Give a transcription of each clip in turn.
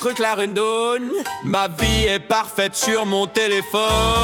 trucs Clarendon. Ma vie est parfaite sur mon téléphone.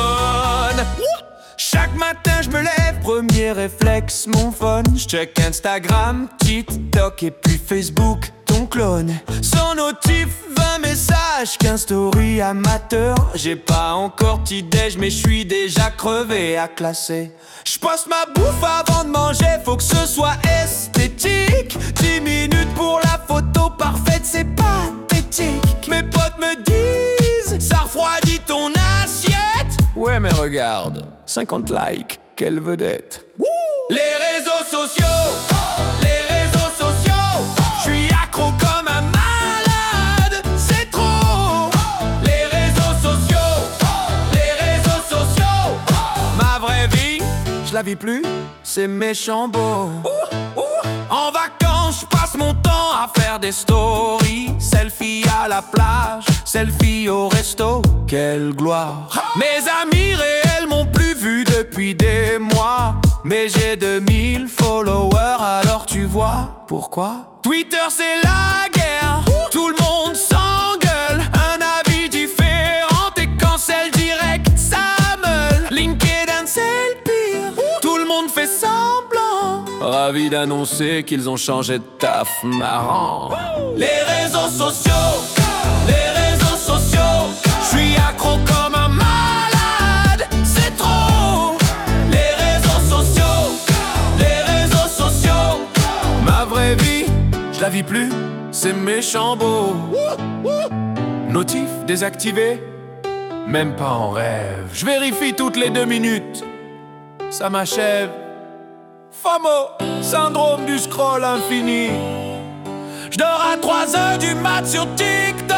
Chaque matin je me lève, premier réflexe mon phone. Je check Instagram, TikTok et puis Facebook, ton clone. Sans notif, 20 messages, 15 stories amateurs. J'ai pas encore petit-déj mais je suis déjà crevé à classer. Je poste ma bouffe avant de manger, faut que ce soit esthétique. 10 minutes pour la photo parfaite, c'est pathétique. Mes potes me disent, ça refroidit ton assiette. Ouais mais regarde, 50 likes, quelle vedette. Les réseaux sociaux, les réseaux sociaux. Je suis accro comme un malade, c'est trop. Les réseaux sociaux, les réseaux sociaux. Ma vraie vie, je la vis plus, c'est méchant beau. En vacances, je passe mon temps à faire des stories. Selfie à la plage, selfie au resto, quelle gloire. Mes amis réels m'ont plus vu depuis des mois. Mais j'ai 2000 followers, alors tu vois pourquoi. Twitter c'est la guerre, tout le monde s'engueule. Un avis différent et cancel direct, ça meule. LinkedIn c'est le pire, tout le monde fait semblant. Ravi d'annoncer qu'ils ont changé de taf, marrant. Les réseaux sociaux, les réseaux sociaux. Je suis accro comme un malade, c'est trop. Les réseaux sociaux, les réseaux sociaux. Ma vraie vie, je la vis plus, c'est méchant beau. Notif désactivé, même pas en rêve. Je vérifie toutes les 2 minutes, ça m'achève. FOMO, syndrome du scroll infini. Je dors à 3h du mat sur TikTok.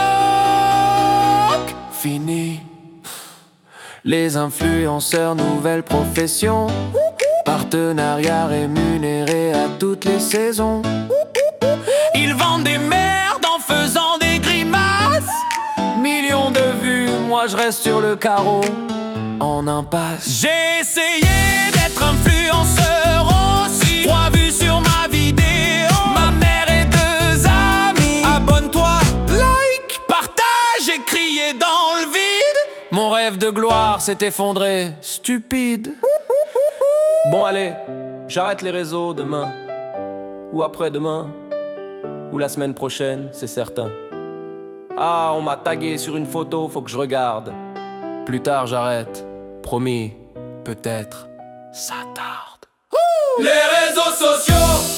Fini. Les influenceurs, nouvelle profession. Partenariat rémunéré à toutes les saisons. Ils vendent des merdes en faisant des grimaces. Millions de vues, moi je reste sur le carreau, en impasse. J'ai essayé d'être influenceur aussi. 3 vues sur ma vidéo, ma mère et 2 amis. Abonne-toi, like, partage et crier dans le vide. Mon rêve de gloire s'est effondré, stupide. Bon allez, j'arrête les réseaux demain, ou après-demain, ou la semaine prochaine, c'est certain. Ah, on m'a tagué sur une photo, faut que je regarde. Plus tard j'arrête, promis, peut-être, ça tarde. Les réseaux sociaux.